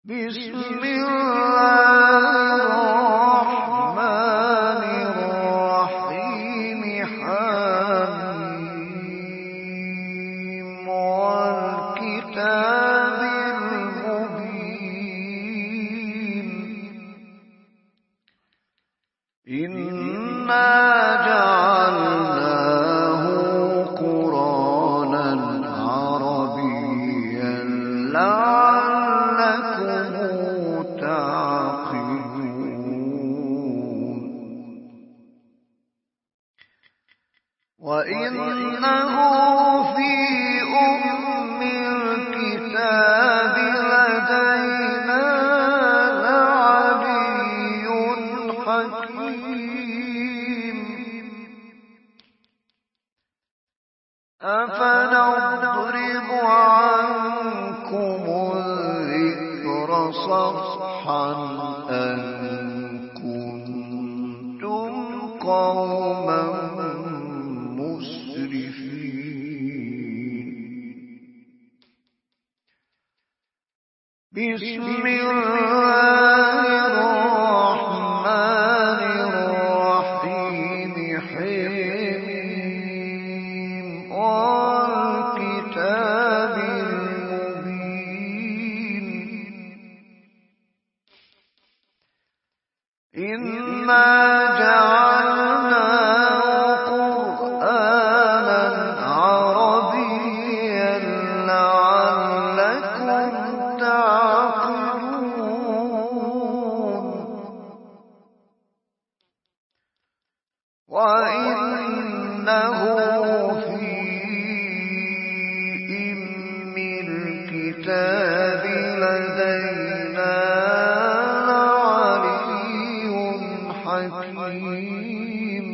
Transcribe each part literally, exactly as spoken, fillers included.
بسم الله الرحمن الرحيم حميم والكتاب المبين إنا جعلناه قرآنا عربيا لعلكم تعقلون وإنه في أم الكتاب لدينا لعلي حكيم أفنضرب عنكم الذكر صفحا أن كنتم قوما مسرفين بسم الله الرحمن الرحيم حميم والكتاب المبين إنا جعلناه قرآنا عربيا لعلكم تعقلون وإنه في أم الكتاب لدينا لعلي حكيم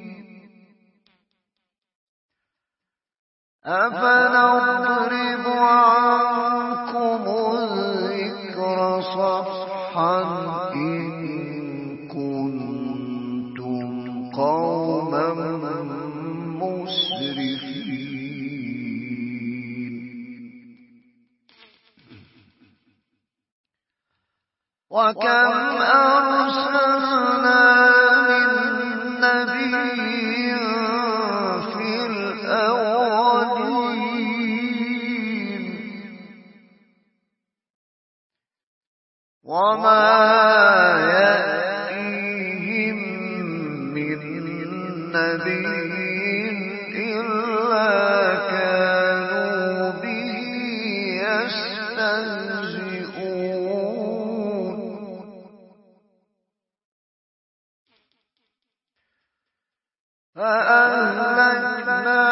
أفنضرب عنكم الذكر صفحا إن كنتم قوما مسرفين وكم أرسلنا من نبي في الأولين وما يأتيهم من نبي إلا كانوا به يستهزئون فأهلكنا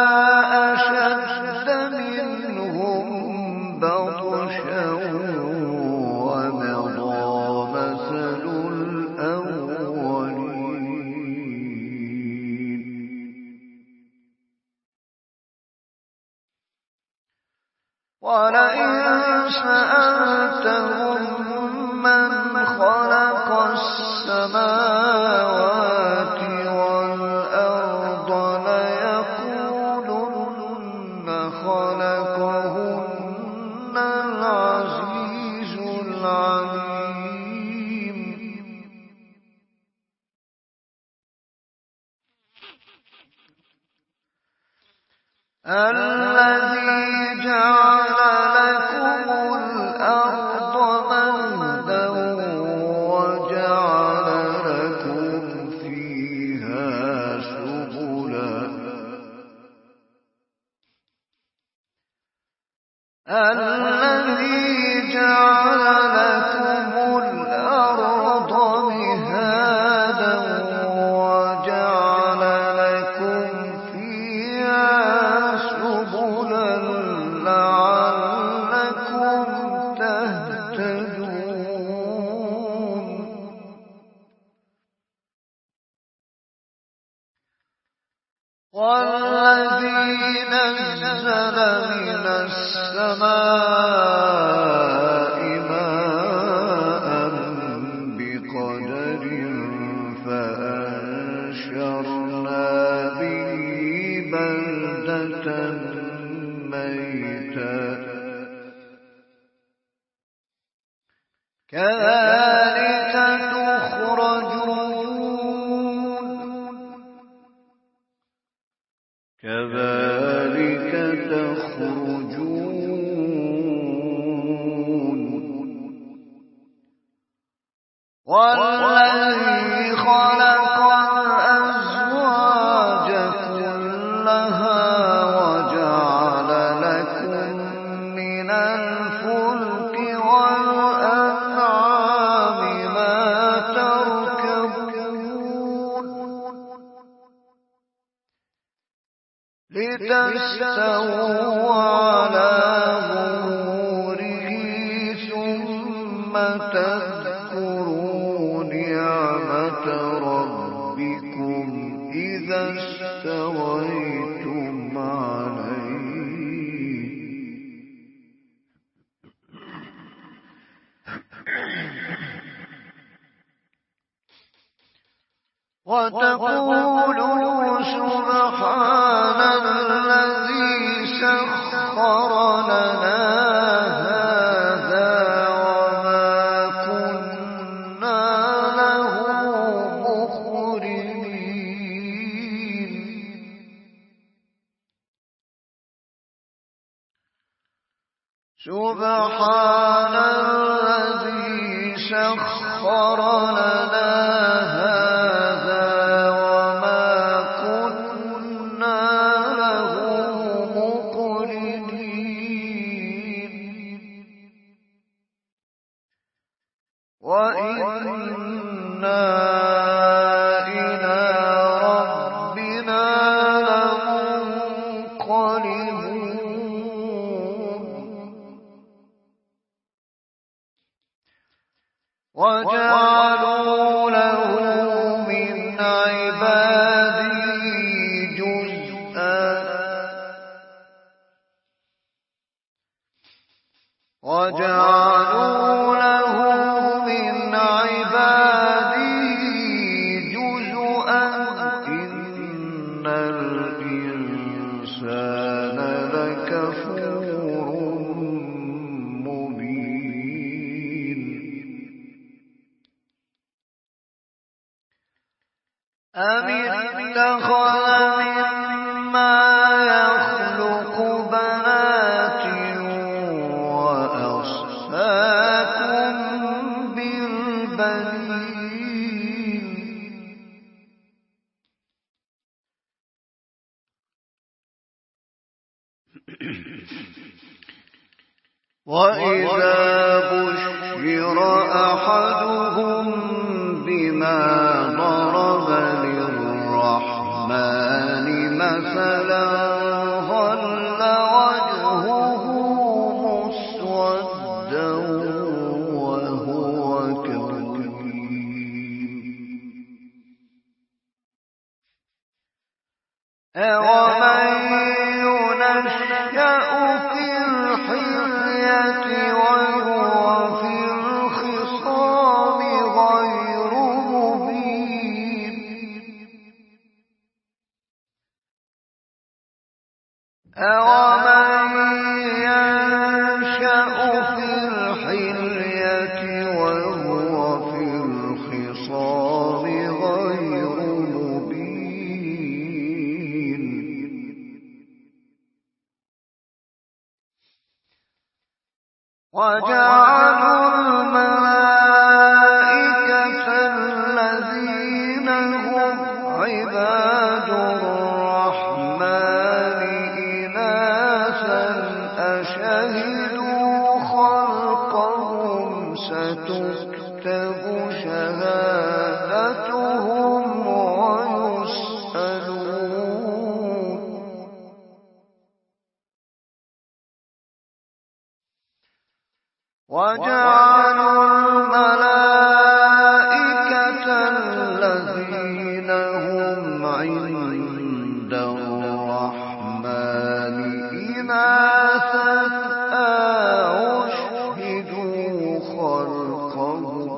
أشد منهم بطشا ومضى مثل الأولين ولئن سألتهم من خلق السماوات والأرض ليقولن خلقهن العزيز العليم الذي جعل لكم الأرض مهدا وجعل لكم فيها سبلا الذي جعل لكم الأرض مهادا وجعل لكم فيها سبلا لعلكم تهتدون والذي نزل من السماء ماء بقدر فأنشرنا به بلدة ميتا كذلك تخرجون كذلك تخرجون والذي خلق الأزواج كلها وجعل لكم من الفلك والأنعام ما تركبون لتستووا على ظهوره ثم تذكروا نعمة ربكم إذا استويتم عليه وتقولوا سبحان الذي سخر لنا هذا وما كنا له مقرنين سبحان الذي سخر لنا هذا وما كنا له مقرنين وإنا إلى ربنا لمنقلبون وجعلوا له من عباده جزءا وجعلوا له من عباده جزءا إن الإنسان لكفور مبين أم اتخذ مما يخلق بنات وأصفاكم بالبنين وإذا بشر أحدهم بما ضرب للرحمن مثلا ظل وجهه مسودا وهو كظيم أومن ينشأ في الحلية وهو في الخصام غير مبين أومن ينشأ في الحلية وهو في الخصام غير مبين وجعلوا الملائكة الذين هم عباد الرحمن إناثا أشهدوا خلقهم ستكتب شهادتهم ويسألون وجعلوا الملائكة الذين هم عند الرحمن إناثا أشهدوا خلقهم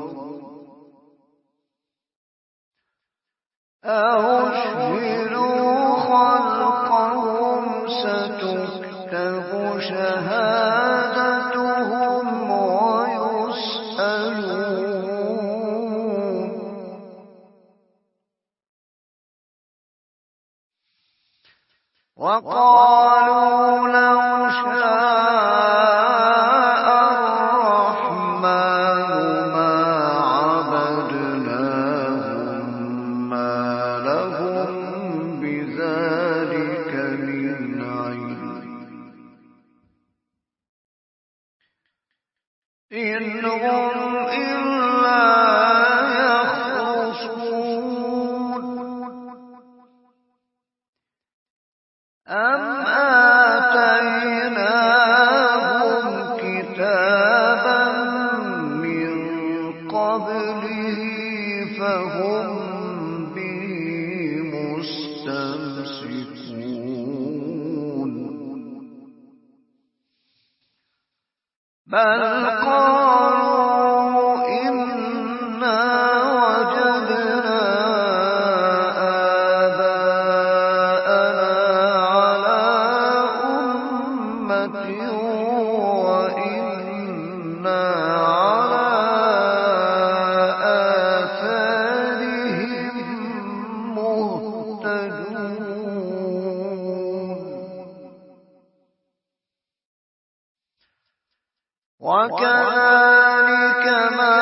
أشهدوا خلقهم ستكتب شهادتهم ويسألون وقالوا لو شاء الرحمن ما عبدناهم ما لهم بذلك من علم إن هم إلا يخرصون أم آتيناهم كتابا من قبله فهم به مستمسكون بل قالوا إنا وجدنا آباءنا على أمة وإنا على آثارهم مهتدون وكذلك ما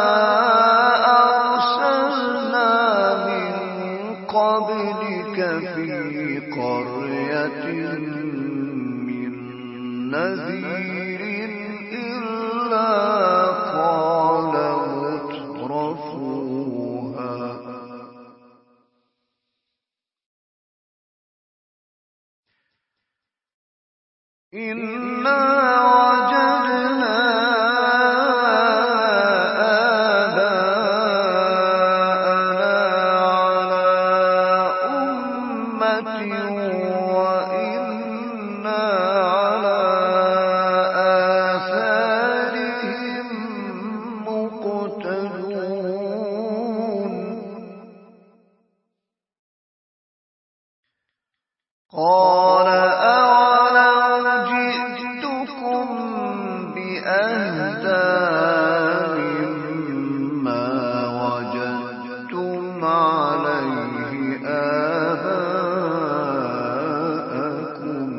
أرسلنا من قبلك في قرية من نذير إلا قال مترفوها إنا وجدنا آباءنا على أمة وإنا على آثارهم مقتدون قال أولو جئتكم بأهدى مما وجدتم عليه آباءكم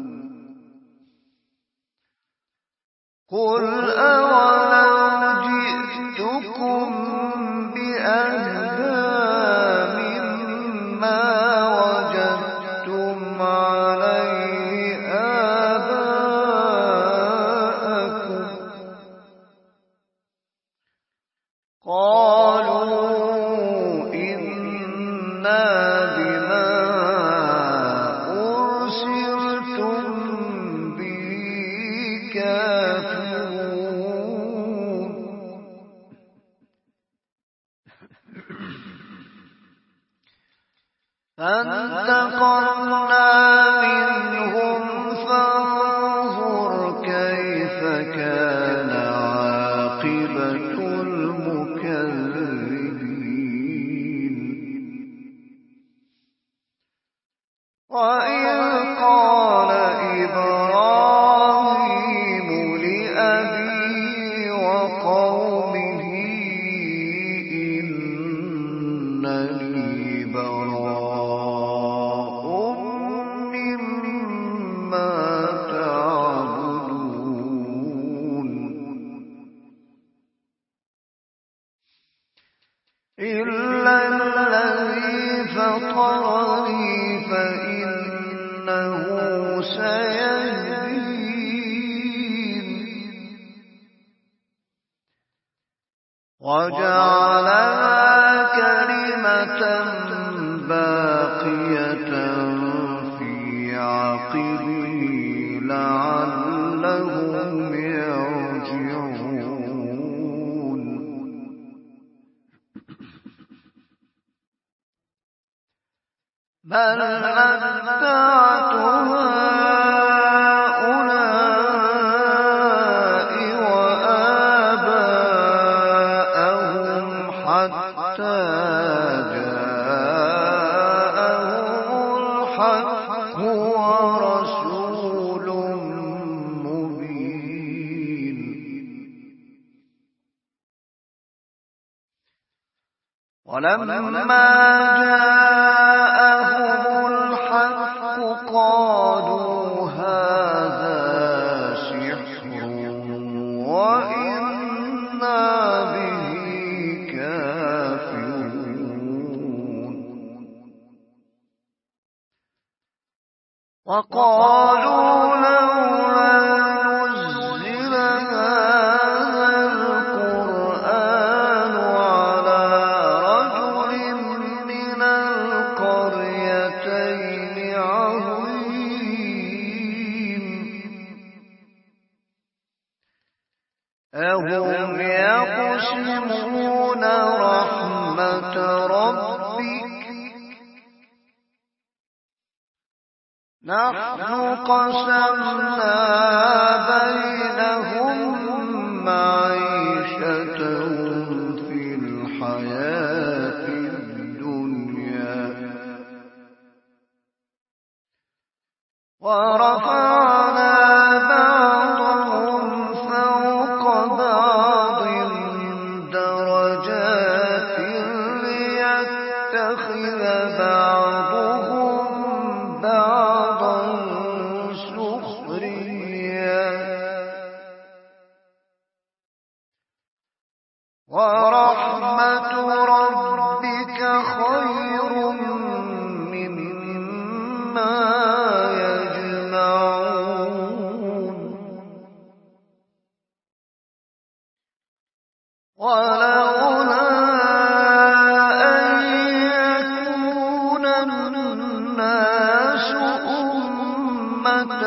قل أولو جئتكم بأهدى مما وجدتم عليه آباءكم قالوا إنا بما أرسلتم به كافرون فانتقمنا منهم فانظر كيف كان عاقبة المكذبين وإذ قال إبراهيم لأبيه وقومه إنني براء مما تعبدون إلا الذي فطرني فإنه سيهدين وجعلها كلمة باقية في عقبه لعلهم يرجعون بل متعت هؤلاء وآباءهم حتى جاءهم الحق ورسول مبين ولما جاءهم الحق قالوا وقالوا لولا نزل هذا القرآن على رجل من القريتين عظيم أهم يقسمون رحمة ربك نحن قسمنا بينهم معيشتهم في الحياة الدنيا ورفعنا بعضهم فوق بعض درجات ليتخذ بعضهم بعضا سخريا ورحمة ربك خير مما يجمعون ولولا أن يكون الناس أمة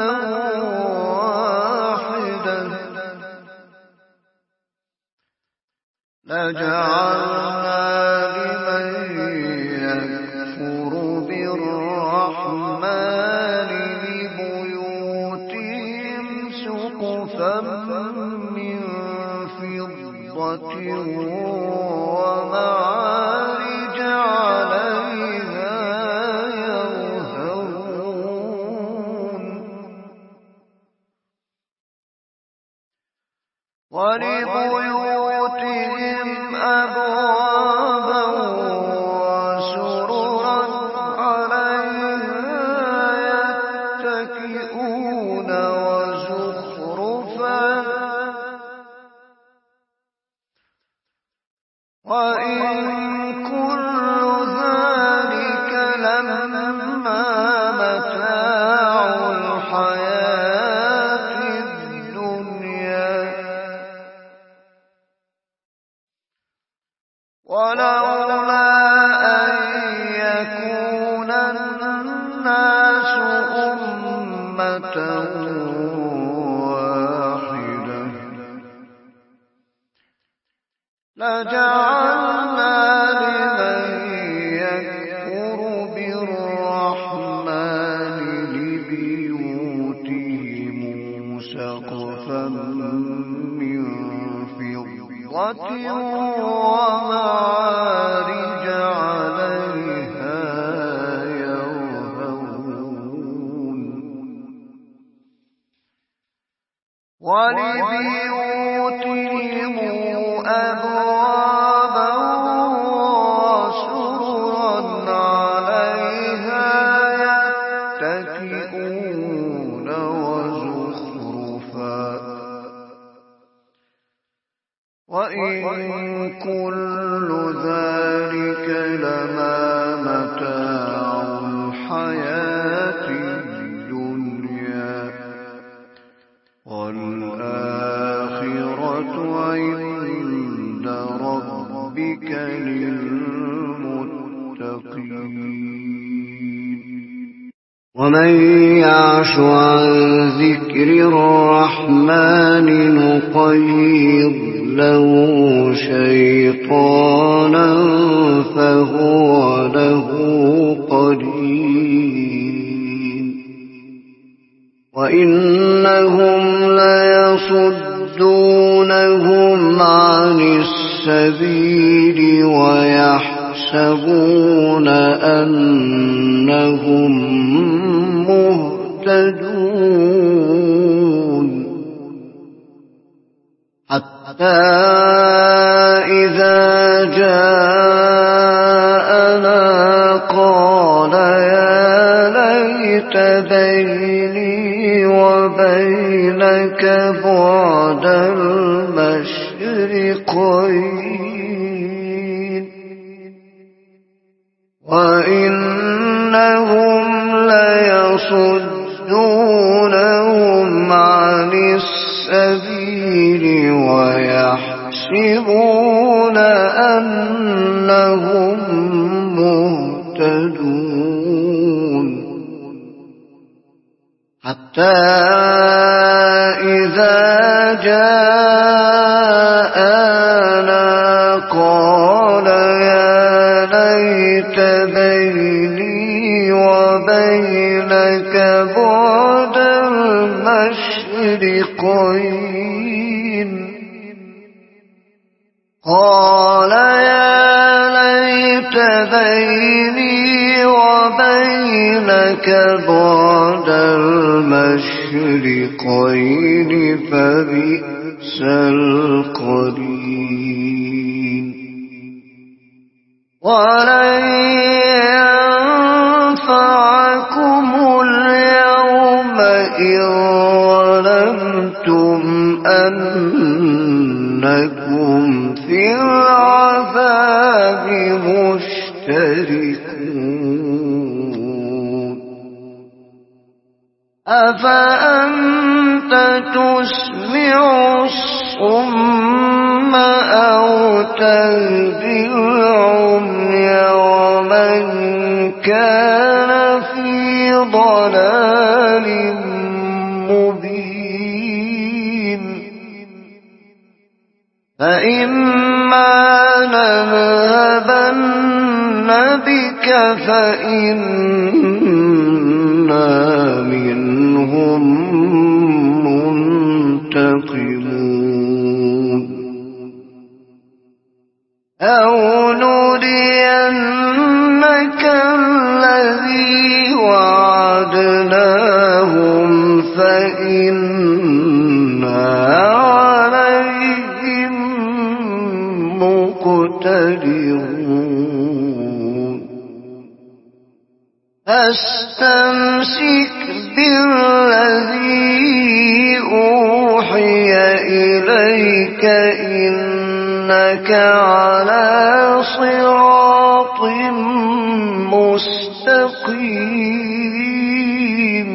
واحدة لجعلنا لمن يكفر بالرحمن لبيوتهم سقفا من فضة ومعارج عليها يظهرون ولبيوتهم أبوابا وسررا عليها يتكئون وزخرفا وإن كل ذلك لما متاع الحياة الدنيا ولولا أن يكون الناس أمة واحدة لجعلنا لمن يكفر بالرحمن لبيوتهم سقفا من فضة ومعارج عليها يظهرون ولبيوتهم أبوابا وسررا عليها يتكئون وزخرفا وإن كل ذلك لما متاع الحياة الدنيا والآخرة عند ربك للمتقين ومن يعش عن ذكر الرحمن نقيض له شيطانا فهو له قرين وإنهم ليصدونهم عن السبيل ويحسبون أنهم مهتدون حتى إذا جاءنا قال يا ليت بيني وبينك بعد المشرقين وإنهم ليصدونهم ويصدونهم عن السبيل ويحسبون أنهم مهتدون حتى إذا جاءنا قال يا ليت بيني وبينك بعد المشرقين قال يا ليت بيني وبينك بعد المشرقين فبئس القرين ولن ينفعكم اليوم إذ ظلمتم أنكم في العذاب مشتركون أفأنت تسمع الصم أو تهدي العمي ومن كان في ضلال مبين فإما نذهبن بك فإنا منهم منتقمون أو نرينك الذي وعدناهم فإنا عليهم مقتدرون فاستمسك بالذي أوحي إليك إنك على صراط مستقيم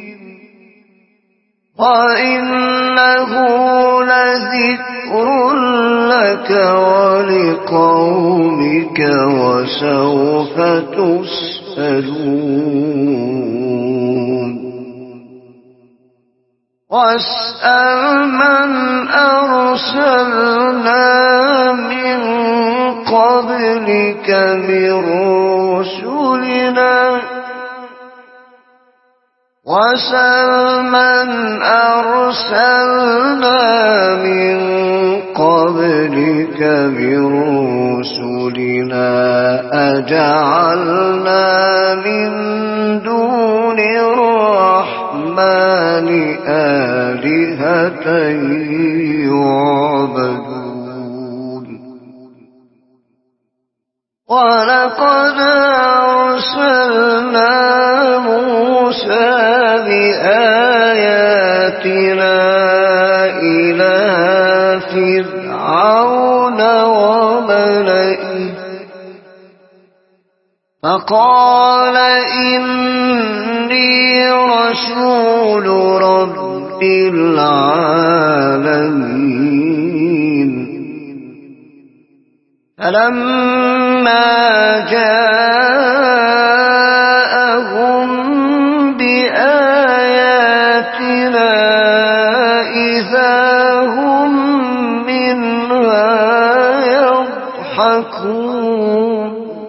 وإنه لذكر لك ولقومك وسوف تسألون واسأل من أرسلنا من قبلك من رسلنا واسأل من أرسلنا من قبلك من رسلنا أجعلنا من دون الرحمن آلهة يعبدون ولقد أرسلنا موسى بآياتنا إلى فرعون وملئه فقال إني رسول رب العالمين فلما جاءهم بآياتنا إذا هم منها يضحكون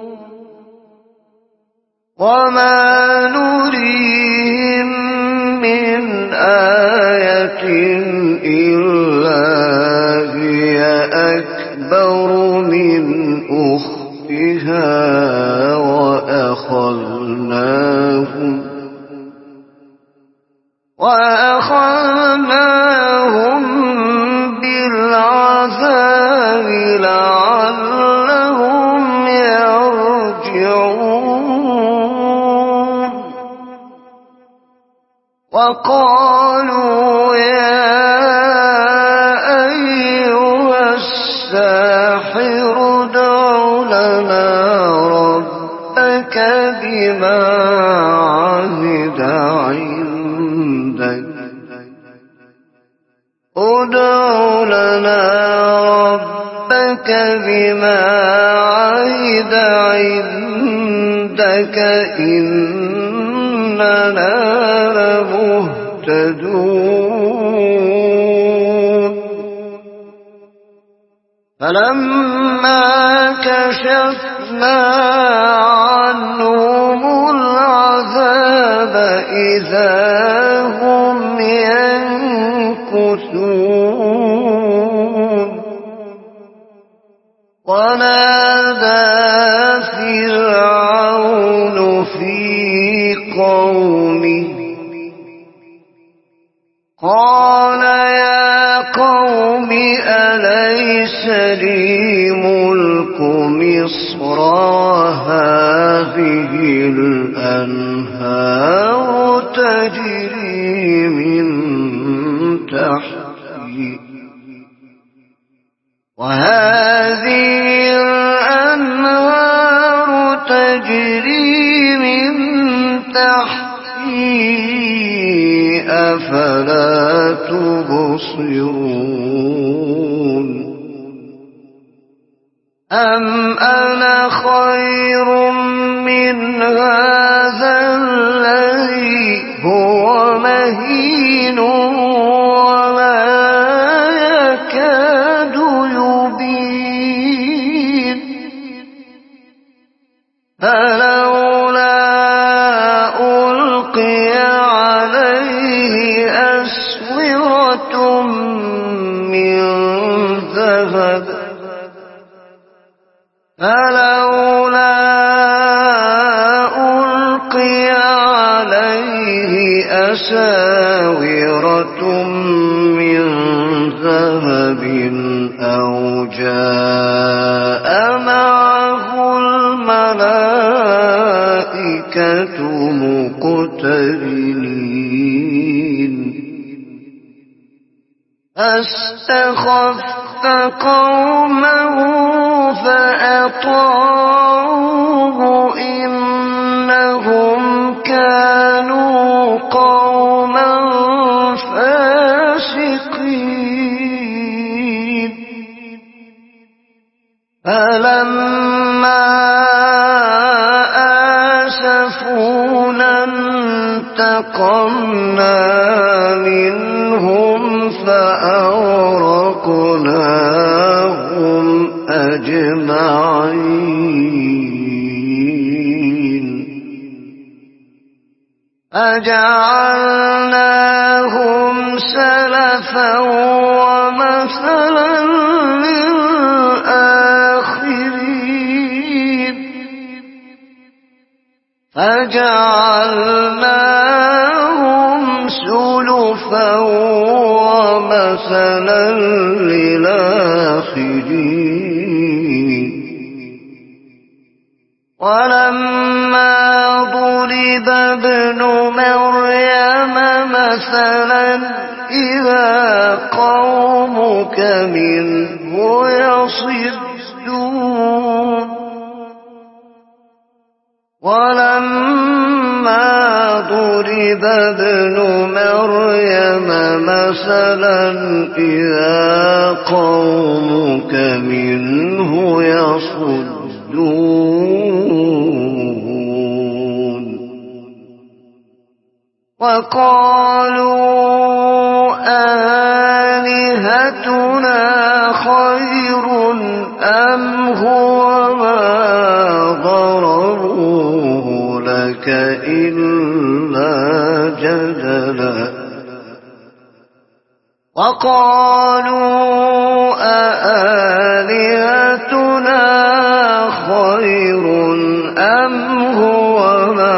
وما نريهم من آية إلا هي أكبر من أختها وأخذناهم وأخذناهم بالعذاب لعلهم يرجعون وقالوا يا أيها الساحر ادع لنا ربك بما عهد عندك ربك بما عهد عندك إننا لمهتدون فلما كشفنا عنهم العذاب إذا هم ينكثون ونادى فرعون في قومه قال يا قوم أليس لي ملك مصر وهذه الأنهار تجري من تحتي وهذه الأنهار تجري من تحتي أفلا تبصرون أم أنا خير من هذا الذي هو مهين ولا يكاد يبين فلولا ألقي عليه أسورة من ذهب فلولا ألقي عليه أساورة من ذهب أو جاء معه الملائكة مقترنين فاستخف قومه فأطاعوه إنهم كانوا قوما فاسقين فلما آسفونا انتقمنا منهم فأغرقناهم أجمعين أجعلناهم سلفا ومثلا للآخرين فجعلناهم سلفا ومثلا للآخرين ولما ضرب ابن مريم مثلا إذا قومك منه يصدون ولما ضرب ابن مريم مثلا إذا قومك منه يصدون وقالوا آلهتنا خير أم هو ما ضربوه لك إلا جدلا وقالوا آلهتنا خير أم هو ما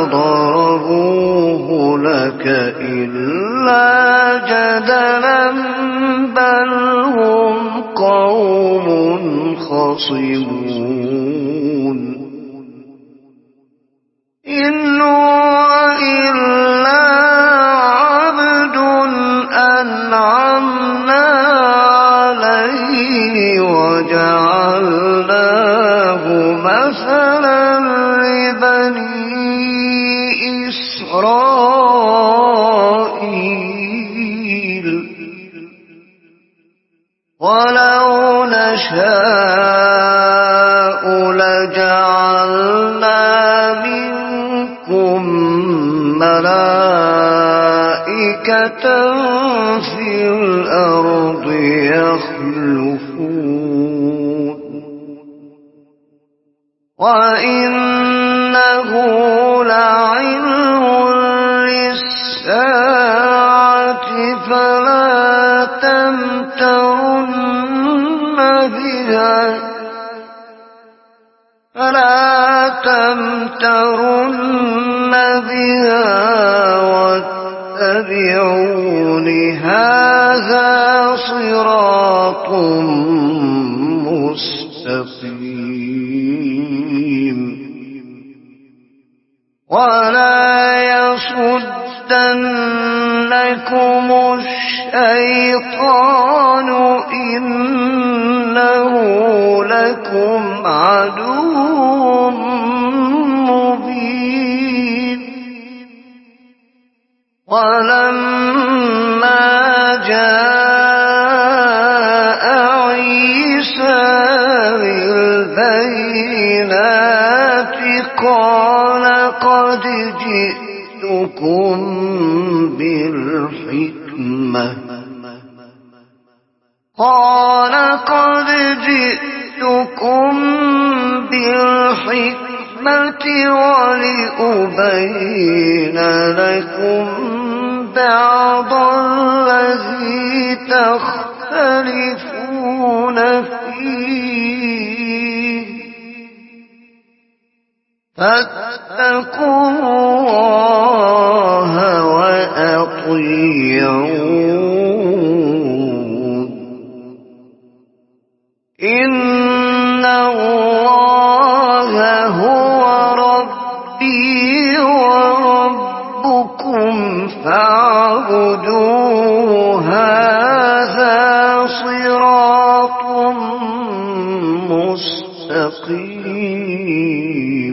ضربوه لك إلا جدلا بل هم قوم خصمون إن هو إلا عبد أنعمنا عليه وجعلناه مثلا لبني إسرائيل ولو نشاء نشاء لجعلنا منكم ملائكة في الأرض يخلفون وإنه لعلم للساعة فلا تمترن بها فلا تمترن بها واتبعون هذا صراط مستقيم ولا يصدنكم الشيطان إنه لكم عدو مبين ولما جاء عيسى بالبينات قال قد جئتكم بالحكمة قال قد جئتكم بالحكمة ولأبين لكم بعض الذي تختلفون فيه فاتقوا الله وأطيعون إن الله هو ربي وربكم فاعبدوه هذا صراط مستقيم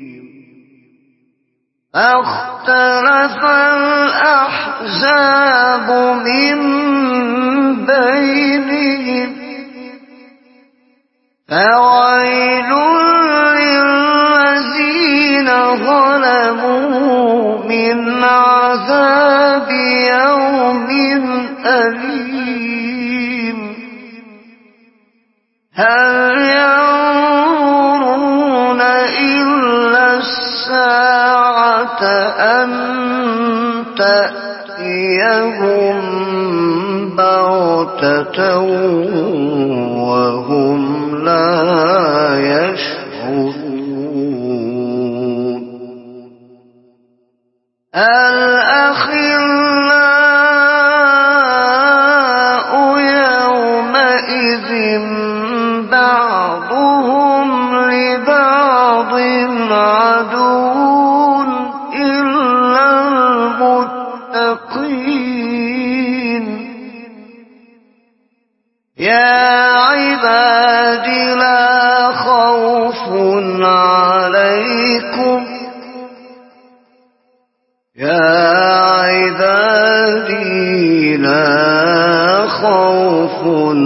فاختلف الأحزاب من بينهم فويل للذين ظلموا من عذاب يوم أليم هل ينظرون إلا الساعة أن تأتيهم بغتة وهم لا يشعرون الأخلاء يومئذ بعضهم لبعض عدو إلا المتقين يا عباد لا خوف عليكم يا عبادي لا خوف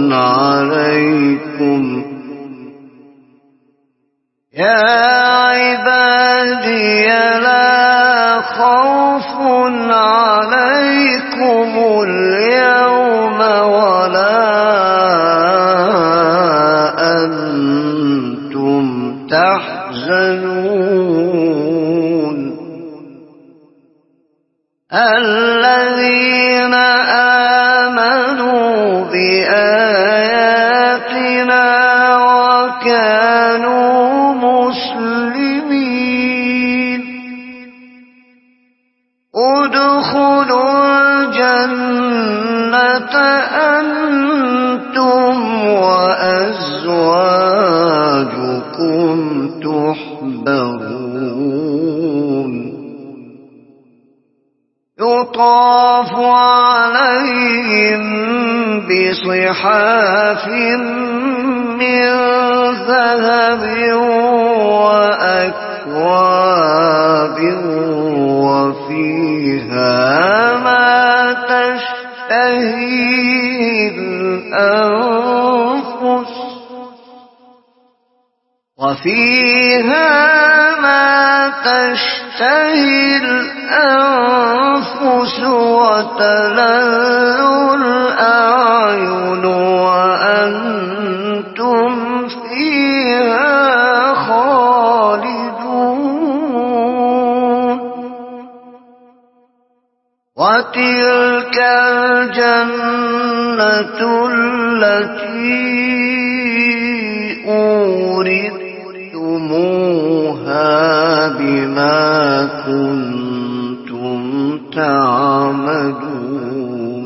عليكم يا عبادي لا خوف عليكم اليوم ولا أنتم تحزنون الذين آمنوا بآياتنا وكانوا مسلمين ادخلوا الجنة أنتم وأزواجكم تحبرون يطاف عليهم بصحاف من ذهب وأكواب وفيها ما تشتهي الأنفس وفيها ما تشتهي الأنفس وتلذ الأعين وأنتم فيها خالدون وتلك الجنة التي أورثتموها بما كنتم تعملون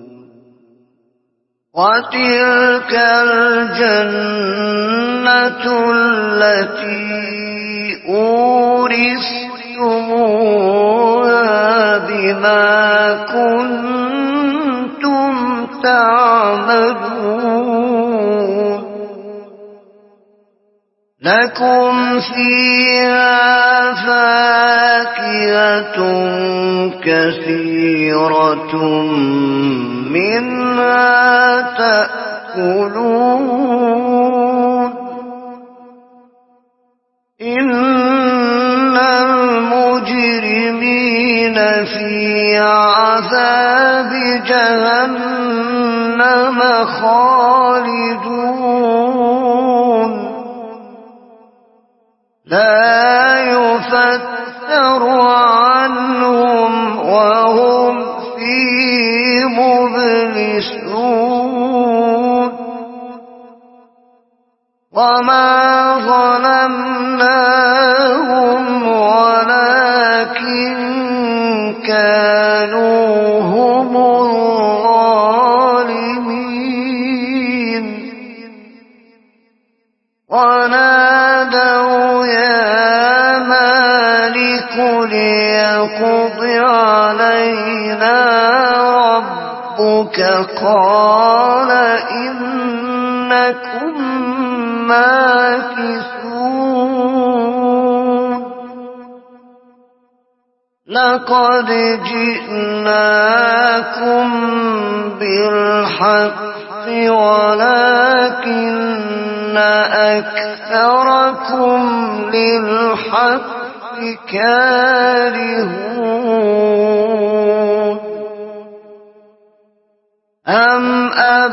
وتلك الجنة التي أورثتموها بما كنتم تعملون لكم فيها فاكهة كثيرة منها تأكلون إن المجرمين في عذاب جهنم خالدون لا يفتر عنهم وهم فيه مبلسون وما ظلمناهم ولكن كانوا هم الظالمين ونادوا يا مالك ليقض علينا ربك قال إنكم ماكثون لقد جئناكم بالحق ولكن أكثركم للحق كارهون أم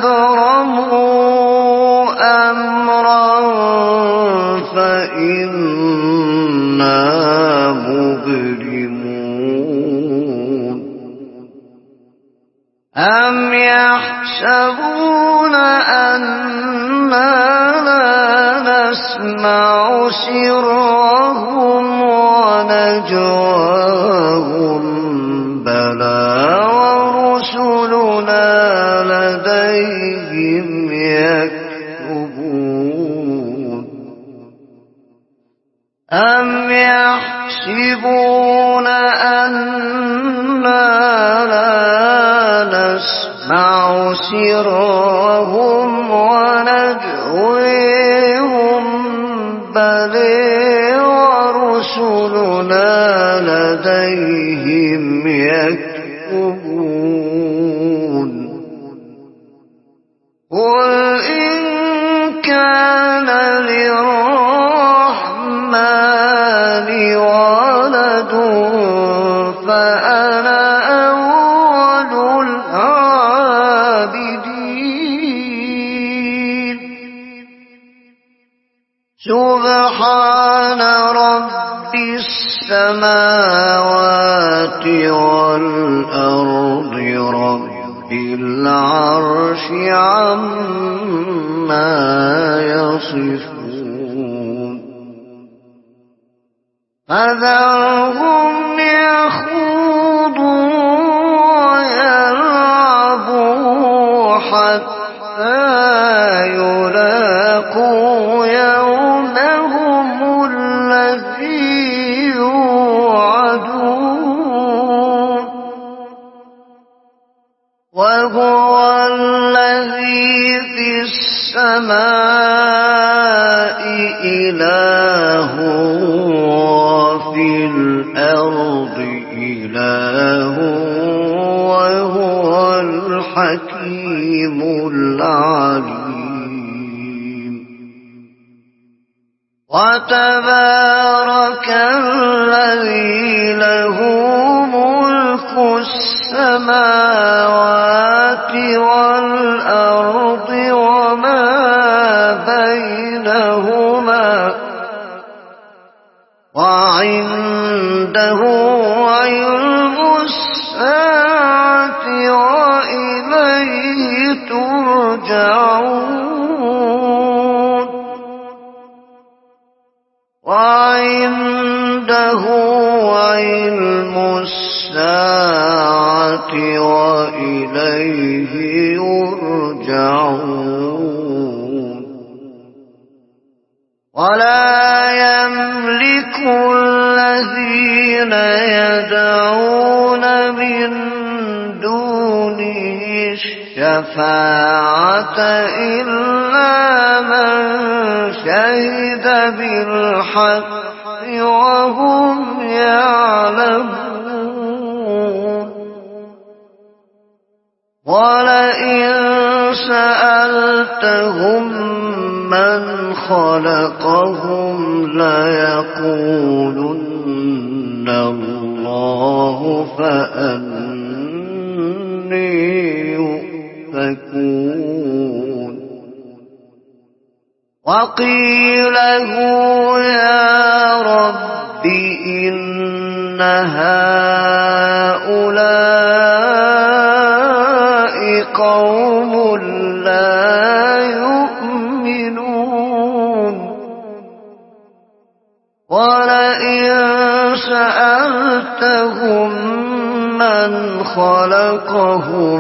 أبرموا أمرا فإنا مبرمون أم يحسبون أنا لا نسمع سرهم ونجواهم بلى ورسلنا لديهم يكتبون أم يحسبون أنا لا نسمع سرهم ونجويهم بلى ورسلنا لديهم يكتبون قل إن كان للرحمن ولد فأنا أول العابدين سبحان رب السماوات والأرض رب العرش عما يصفون فذرهم يخوضوا ويلعبوا حتى يلاقوا يومهم الذي يوعدون وهو الذي في السماء إله وفي الأرض إله وهو الحكيم العليم وتبارك الذي له ملك السماوات والأرض وما بينهما وعنده علم الساعة وإليه ترجعون وعنده علم الساعة وإليه يرجعون ولا يملك الذين يدعون من دونه الشفاعة إلا من شهد بالحق وهم يعلمون ولئن سألتهم من خلقهم ليقولن الله فأني يؤفكون وقيله يا رب إن هؤلاء قوم لا يؤمنون ولئن سألتهم من خلقهم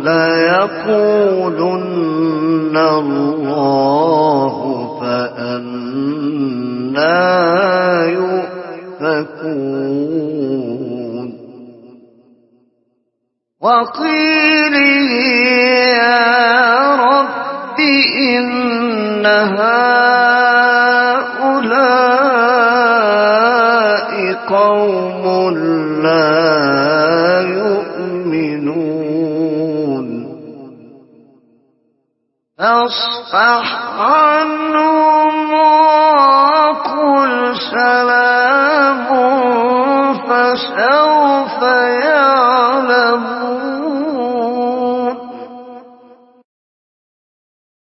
ليقولن الله فأنى يؤفكون وقيله يا رب إن هؤلاء قوم لا يؤمنون فاصفح عنهم وقل سلام فسوف يعلمون